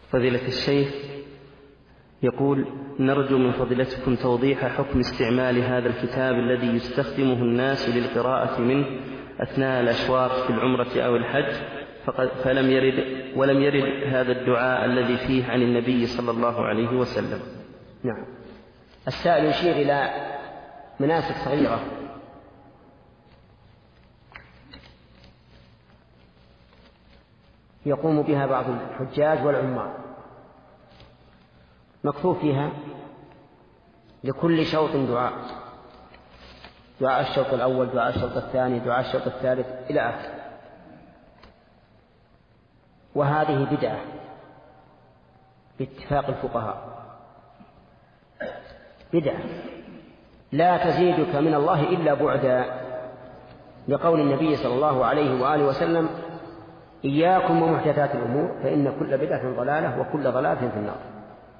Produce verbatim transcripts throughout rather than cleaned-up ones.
فضيلة الشيخ يقول: نرجو من فضيلتكم توضيح حكم استعمال هذا الكتاب الذي يستخدمه الناس للقراءة منه أثناء الأشواط في العمرة أو الحج، فلم يرد ولم يرد هذا الدعاء الذي فيه عن النبي صلى الله عليه وسلم. نعم. السائل يشير إلى مناسك صغيرة يقوم بها بعض الحجاج والعمار، مكتوب فيها لكل شوط دعاء، دعاء الشوط الأول، دعاء الشوط الثاني، دعاء الشوط الثالث إلى آخره. وهذه بدعة باتفاق الفقهاء، بدعة لا تزيدك من الله إلا بعدا، لقول النبي صلى الله عليه وآله وسلم: إياكم ومحدثات الأمور فإن كل بدعة ضلالة وكل ضلالة في النار.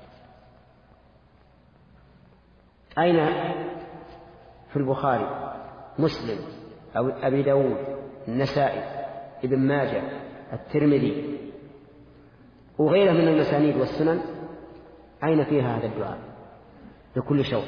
أين في البخاري، مسلم، أو أبي داود، النسائي، ابن ماجه، الترمذي وغيره من المسانيد والسنن أين فيها هذا الدعاء لكل شوط؟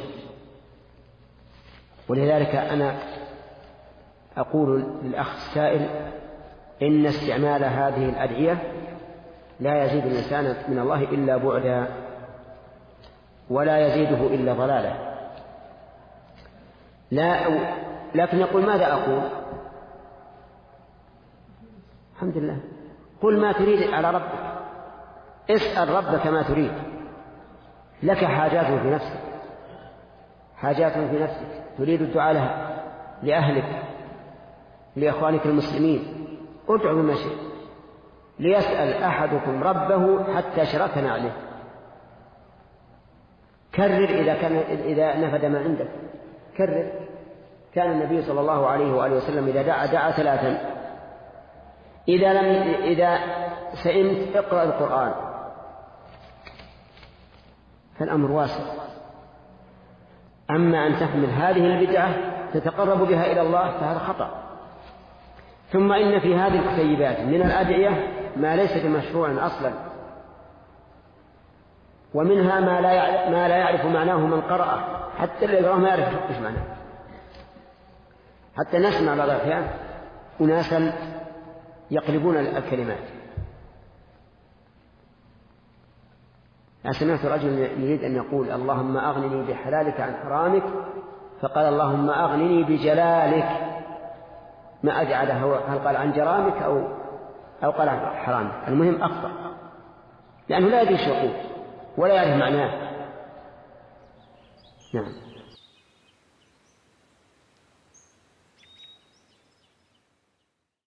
ولذلك أنا أقول للأخ السائل إن استعمال هذه الأدعية لا يزيد الإنسان من الله إلا بعدا ولا يزيده إلا ضلالا. لا أو لكن يقول: ماذا أقول؟ الحمد لله، قل ما تريد على ربك، اسأل ربك ما تريد، لك حاجات في نفسك، حاجات في نفسك تريد الدعاء لها، لأهلك، لإخوانك المسلمين، ادعوا بما شئت. ليسأل أحدكم ربه حتى شركنا عليه، كرر إذا كان إذا نفد ما عندك، كرر. كان النبي صلى الله عليه وآله وسلم إذا دعا دعا ثلاثا: إذا لم إذا سئمت اقرأ القرآن، فالأمر واسع. أما أن تحمل هذه البدعة تتقرب بها إلى الله فهذا خطأ. ثم إن في هذه الكتيبات من الأدعية ما ليس بمشروع أصلا، ومنها ما لا يعرف, ما لا يعرف معناه من قرأه، حتى اللي يقرأه ما يعرف ايش معناه. حتى نسمع بعض الأحيان أناسا يقلبون الكلمات. أنا سمعت رجل يريد أن يقول: اللهم أغنني بحلالك عن حرامك، فقال: اللهم أغنني بجلالك. ما أجعل هل قال عن جرامك أو أو قال عن حرامك، المهم أخطأ، لأنه لا يدري شو يقول ولا يعرف معناه. نعم.